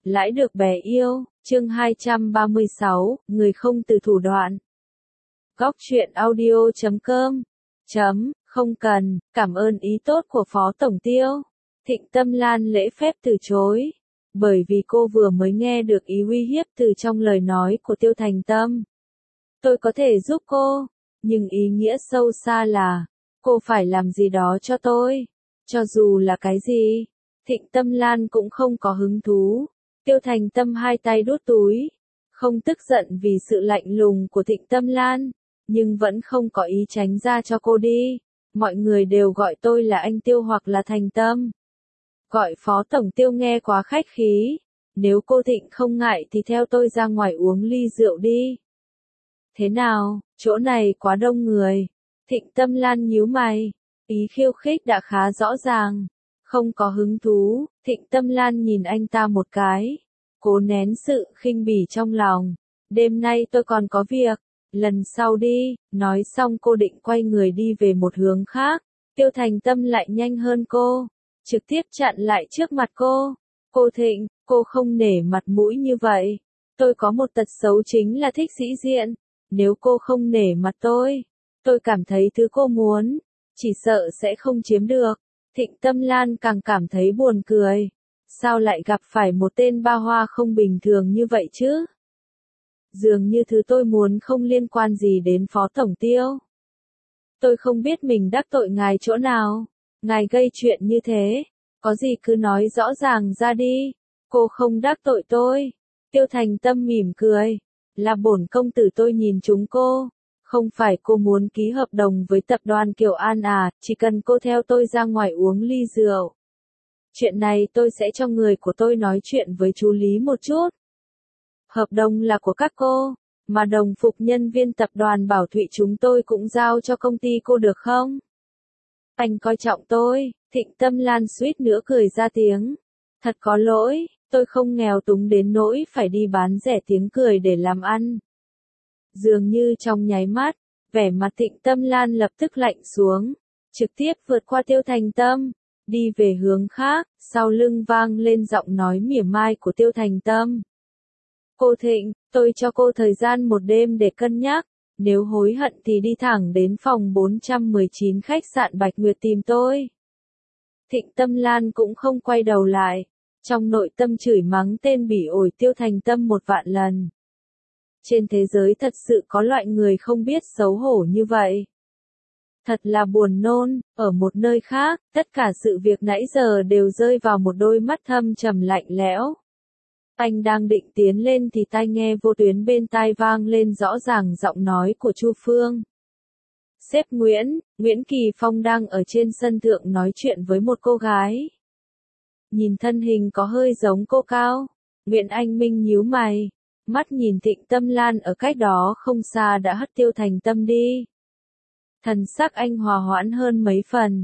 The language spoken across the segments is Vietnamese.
Lãi được bè yêu, chương 236, người không từ thủ đoạn. Góc truyện audio.com. Không cần, cảm ơn ý tốt của Phó Tổng Tiêu. Thịnh Tâm Lan lễ phép từ chối. Bởi vì cô vừa mới nghe được ý uy hiếp từ trong lời nói của Tiêu Thành Tâm. Tôi có thể giúp cô, nhưng ý nghĩa sâu xa là, cô phải làm gì đó cho tôi. Cho dù là cái gì, Thịnh Tâm Lan cũng không có hứng thú. Tiêu Thành Tâm hai tay đút túi, không tức giận vì sự lạnh lùng của Thịnh Tâm Lan, nhưng vẫn không có ý tránh ra cho cô đi. Mọi người đều gọi tôi là anh Tiêu hoặc là Thành Tâm. Gọi Phó Tổng Tiêu nghe quá khách khí. Nếu cô Thịnh không ngại thì theo tôi ra ngoài uống ly rượu đi. Thế nào, chỗ này quá đông người. Thịnh Tâm Lan nhíu mày. Ý khiêu khích đã khá rõ ràng. Không có hứng thú, Thịnh Tâm Lan nhìn anh ta một cái. Cố nén sự khinh bỉ trong lòng. Đêm nay tôi còn có việc, lần sau đi. Nói xong cô định quay người đi về một hướng khác. Tiêu Thành Tâm lại nhanh hơn cô, trực tiếp chặn lại trước mặt cô. Cô Thịnh, cô không nể mặt mũi như vậy. Tôi có một tật xấu chính là thích sĩ diện. Nếu cô không nể mặt tôi cảm thấy thứ cô muốn, chỉ sợ sẽ không chiếm được. Thịnh Tâm Lan càng cảm thấy buồn cười. Sao lại gặp phải một tên ba hoa không bình thường như vậy chứ? Dường như thứ tôi muốn không liên quan gì đến Phó Tổng Tiêu. Tôi không biết mình đắc tội ngài chỗ nào. Ngài gây chuyện như thế, có gì cứ nói rõ ràng ra đi. Cô không đắc tội tôi. Tiêu Thành Tâm mỉm cười. Là bổn công tử tôi nhìn chúng cô. Không phải cô muốn ký hợp đồng với tập đoàn Kiều An à, chỉ cần cô theo tôi ra ngoài uống ly rượu. Chuyện này tôi sẽ cho người của tôi nói chuyện với chú Lý một chút. Hợp đồng là của các cô, mà đồng phục nhân viên tập đoàn Bảo Thụy chúng tôi cũng giao cho công ty cô được không? Anh coi trọng tôi. Thịnh Tâm Lan suýt nữa cười ra tiếng. Thật có lỗi, tôi không nghèo túng đến nỗi phải đi bán rẻ tiếng cười để làm ăn. Dường như trong nháy mắt, vẻ mặt Thịnh Tâm Lan lập tức lạnh xuống, trực tiếp vượt qua Tiêu Thành Tâm, đi về hướng khác. Sau lưng vang lên giọng nói mỉa mai của Tiêu Thành Tâm. Cô Thịnh, tôi cho cô thời gian một đêm để cân nhắc, nếu hối hận thì đi thẳng đến phòng 419 khách sạn Bạch Nguyệt tìm tôi. Thịnh Tâm Lan cũng không quay đầu lại, trong nội tâm chửi mắng tên bỉ ổi Tiêu Thành Tâm 1.000.000 lần. Trên thế giới thật sự có loại người không biết xấu hổ như vậy. Thật là buồn nôn. Ở một nơi khác, tất cả sự việc nãy giờ đều rơi vào một đôi mắt thâm trầm lạnh lẽo. Anh đang định tiến lên thì tai nghe vô tuyến bên tai vang lên rõ ràng giọng nói của Chu Phương. Sếp Nguyễn Kỳ Phong đang ở trên sân thượng nói chuyện với một cô gái. Nhìn thân hình có hơi giống cô cao. Nguyễn Anh Minh nhíu mày. Mắt nhìn Thịnh Tâm Lan ở cách đó không xa đã hất Tiêu Thành Tâm đi. Thần sắc anh hòa hoãn hơn mấy phần.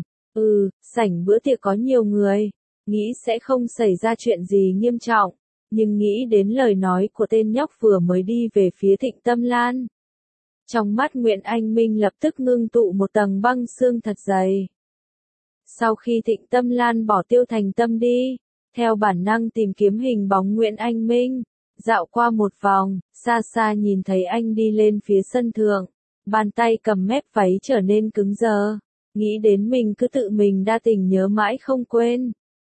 Sảnh bữa tiệc có nhiều người. Nghĩ sẽ không xảy ra chuyện gì nghiêm trọng. Nhưng nghĩ đến lời nói của tên nhóc vừa mới đi về phía Thịnh Tâm Lan. Trong mắt Nguyễn Anh Minh lập tức ngưng tụ một tầng băng xương thật dày. Sau khi Thịnh Tâm Lan bỏ Tiêu Thành Tâm đi, theo bản năng tìm kiếm hình bóng Nguyễn Anh Minh, dạo qua một vòng, xa xa nhìn thấy anh đi lên phía sân thượng, bàn tay cầm mép váy trở nên cứng đờ, nghĩ đến mình cứ tự mình đa tình nhớ mãi không quên.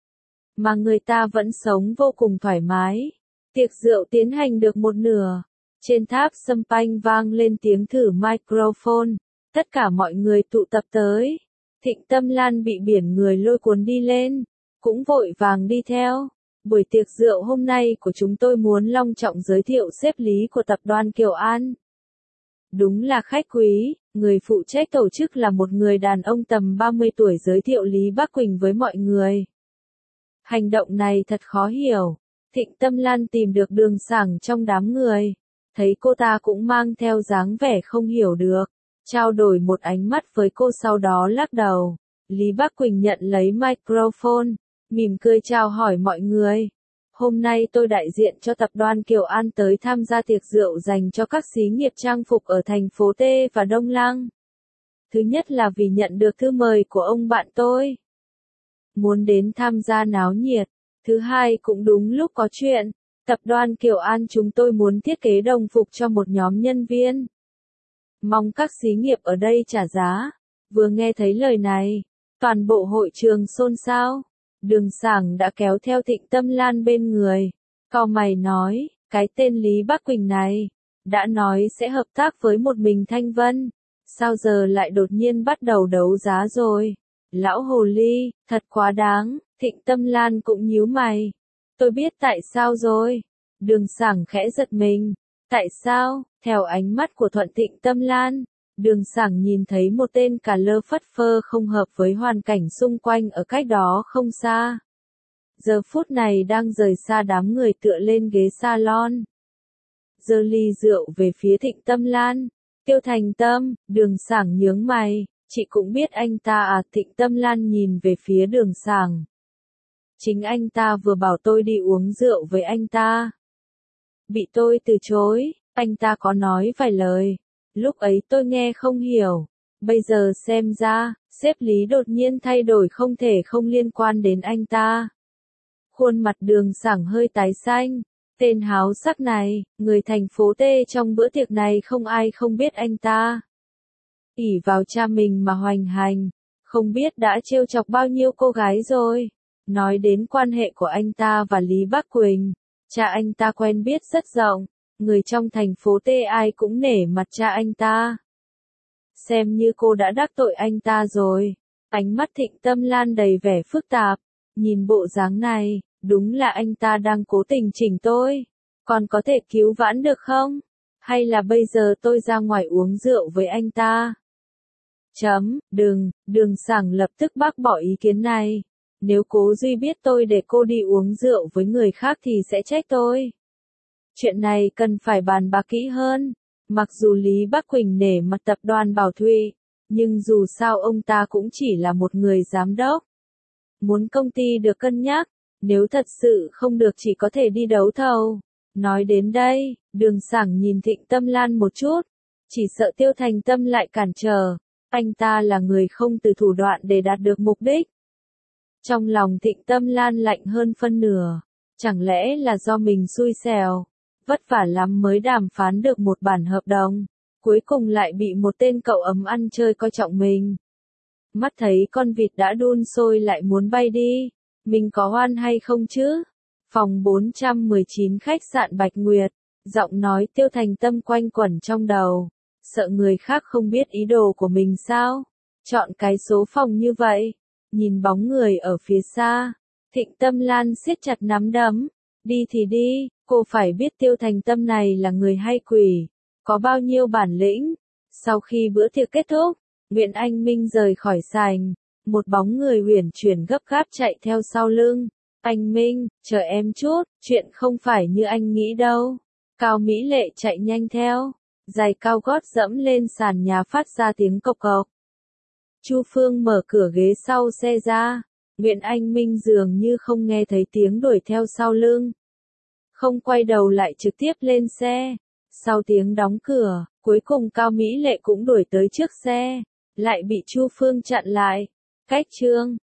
Mà người ta vẫn sống vô cùng thoải mái. Tiệc rượu tiến hành được một nửa. Trên tháp champagne vang lên tiếng thử microphone. Tất cả mọi người tụ tập tới. Thịnh Tâm Lan bị biển người lôi cuốn đi lên, cũng vội vàng đi theo. Buổi tiệc rượu hôm nay của chúng tôi muốn long trọng giới thiệu sếp Lý của tập đoàn Kiều An. Đúng là khách quý, người phụ trách tổ chức là một người đàn ông tầm 30 tuổi giới thiệu Lý Bắc Quỳnh với mọi người. Hành động này thật khó hiểu. Thịnh Tâm Lan tìm được đường sảng trong đám người. Thấy cô ta cũng mang theo dáng vẻ không hiểu được. Trao đổi một ánh mắt với cô sau đó lắc đầu. Lý Bắc Quỳnh nhận lấy microphone, mỉm cười chào hỏi mọi người. Hôm nay tôi đại diện cho tập đoàn Kiều An tới tham gia tiệc rượu dành cho các xí nghiệp trang phục ở thành phố T và Đông Lăng. Thứ nhất là vì nhận được thư mời của ông bạn tôi. Muốn đến tham gia náo nhiệt. Thứ hai cũng đúng lúc có chuyện. Tập đoàn Kiều An chúng tôi muốn thiết kế đồng phục cho một nhóm nhân viên. Mong các xí nghiệp ở đây trả giá. Vừa nghe thấy lời này, toàn bộ hội trường xôn xao. Đường Sảng đã kéo theo Thịnh Tâm Lan bên người. Cau mày nói, cái tên Lý Bắc Quỳnh này, đã nói sẽ hợp tác với một mình Thanh Vân. Sao giờ lại đột nhiên bắt đầu đấu giá rồi? Lão hồ ly, thật quá đáng. Thịnh Tâm Lan cũng nhíu mày. Tôi biết tại sao rồi. Đường Sảng khẽ giật mình. Tại sao? Theo ánh mắt của Thuận Thịnh Tâm Lan, Đường Sảng nhìn thấy một tên cà lơ phất phơ không hợp với hoàn cảnh xung quanh ở cách đó không xa. Giờ phút này đang rời xa đám người tựa lên ghế salon. Giơ ly rượu về phía Thịnh Tâm Lan. Tiêu Thành Tâm, Đường Sảng nhướng mày. Chị cũng biết anh ta à? Thịnh Tâm Lan nhìn về phía Đường Sảng. Chính anh ta vừa bảo tôi đi uống rượu với anh ta. Bị tôi từ chối, anh ta có nói vài lời. Lúc ấy tôi nghe không hiểu. Bây giờ xem ra, sếp Lý đột nhiên thay đổi không thể không liên quan đến anh ta. Khuôn mặt Đường Sảng hơi tái xanh. Tên háo sắc này, người thành phố T trong bữa tiệc này không ai không biết anh ta. Ỷ vào cha mình mà hoành hành, không biết đã trêu chọc bao nhiêu cô gái rồi. Nói đến quan hệ của anh ta và Lý Bắc Quỳnh, cha anh ta quen biết rất rộng, người trong thành phố T ai cũng nể mặt cha anh ta. Xem như cô đã đắc tội anh ta rồi. Ánh mắt Thịnh Tâm Lan đầy vẻ phức tạp, nhìn bộ dáng này, đúng là anh ta đang cố tình chỉnh tôi. Còn có thể cứu vãn được không? Hay là bây giờ tôi ra ngoài uống rượu với anh ta? Đường Sảng lập tức bác bỏ ý kiến này. Nếu Cố Duy biết tôi để cô đi uống rượu với người khác thì sẽ trách tôi. Chuyện này cần phải bàn bạc kỹ hơn. Mặc dù Lý Bắc Quỳnh nể mặt tập đoàn Bảo Thụy, nhưng dù sao ông ta cũng chỉ là một người giám đốc. Muốn công ty được cân nhắc, nếu thật sự không được chỉ có thể đi đấu thầu. Nói đến đây, Đường Sảng nhìn Thịnh Tâm Lan một chút, chỉ sợ Tiêu Thành Tâm lại cản trở. Anh ta là người không từ thủ đoạn để đạt được mục đích. Trong lòng Thịnh Tâm Lan lạnh hơn phân nửa. Chẳng lẽ là do mình xui xẻo, vất vả lắm mới đàm phán được một bản hợp đồng, cuối cùng lại bị một tên cậu ấm ăn chơi coi trọng mình. Mắt thấy con vịt đã đun sôi lại muốn bay đi, mình có oan hay không chứ? Phòng 419 khách sạn Bạch Nguyệt, giọng nói Tiêu Thành Tâm quanh quẩn trong đầu. Sợ người khác không biết ý đồ của mình sao? Chọn cái số phòng như vậy. Nhìn bóng người ở phía xa, Thịnh Tâm Lan siết chặt nắm đấm. Đi thì đi, cô phải biết Tiêu Thành Tâm này là người hay quỷ, có bao nhiêu bản lĩnh. Sau khi bữa tiệc kết thúc, Nguyễn Anh Minh rời khỏi sảnh, một bóng người uyển chuyển gấp gáp chạy theo sau lưng. Anh Minh, chờ em chút, chuyện không phải như anh nghĩ đâu. Cao Mỹ Lệ chạy nhanh theo, giày cao gót dẫm lên sàn nhà phát ra tiếng cộc cộc. Chu Phương mở cửa ghế sau xe ra, Nguyễn Anh Minh dường như không nghe thấy tiếng đuổi theo sau lưng. Không quay đầu lại trực tiếp lên xe. Sau tiếng đóng cửa, cuối cùng Cao Mỹ Lệ cũng đuổi tới trước xe, lại bị Chu Phương chặn lại. Cách chương